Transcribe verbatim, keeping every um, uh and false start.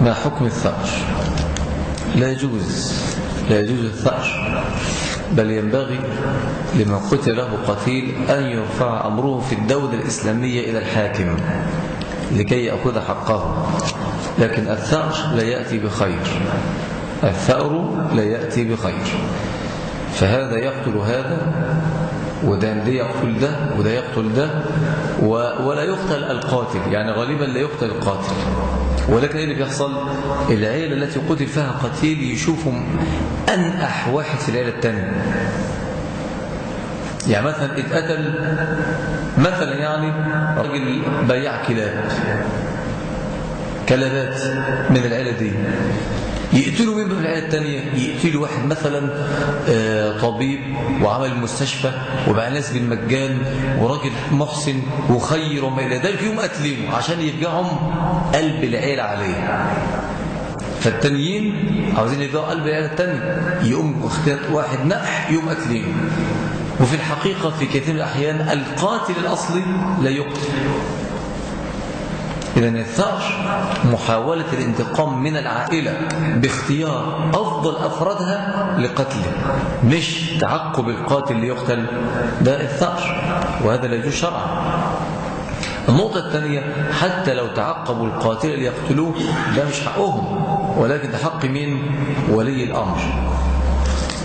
ما حكم الثأر؟ لا يجوز لا يجوز الثأر، بل ينبغي لمن قتل له قتيل أن يرفع أمره في الدولة الإسلامية إلى الحاكم لكي يأخذ حقه، لكن الثأر لا يأتي بخير، الثأر لا يأتي بخير، فهذا يقتل هذا وده يقتل ده وده يقتل ده، ولا يقتل القاتل، يعني غالبا لا يقتل القاتل، ولكن ايه اللي بيحصل؟ العيلة التي قتل فيها قتيل يشوفهم أنأح واحد في العيلة الثانية. يعني مثلا اتقتل مثلا يعني راجل بياع كلاب كلابات من العيلة دي، يقتلوا مين من العيلة الثانية؟ يقتلوا واحد مثلا طبيب وعمل مستشفى وبقى ناس بالمجان وراجل محسن وخير وما إلى ذلك، يوم قتلينه عشان يرجعهم قلب العيلة عليه. فالتانيين عاوزين يرجعوا قلب العيلة الثانية، يقوم اختيار واحد نقح يوم قتلينه. وفي الحقيقة في كثير من الأحيان القاتل الأصلي لا يقتل. إذن الثأر محاولة الانتقام من العائلة باختيار أفضل أفرادها لقتله، مش تعقب القاتل ليقتل، ده الثأر، وهذا لا يجوز شرعا. النقطة الثانية، حتى لو تعقبوا القاتل ليقتلوه ده مش حقهم، ولكن ده حق مين؟ ولي الأمر.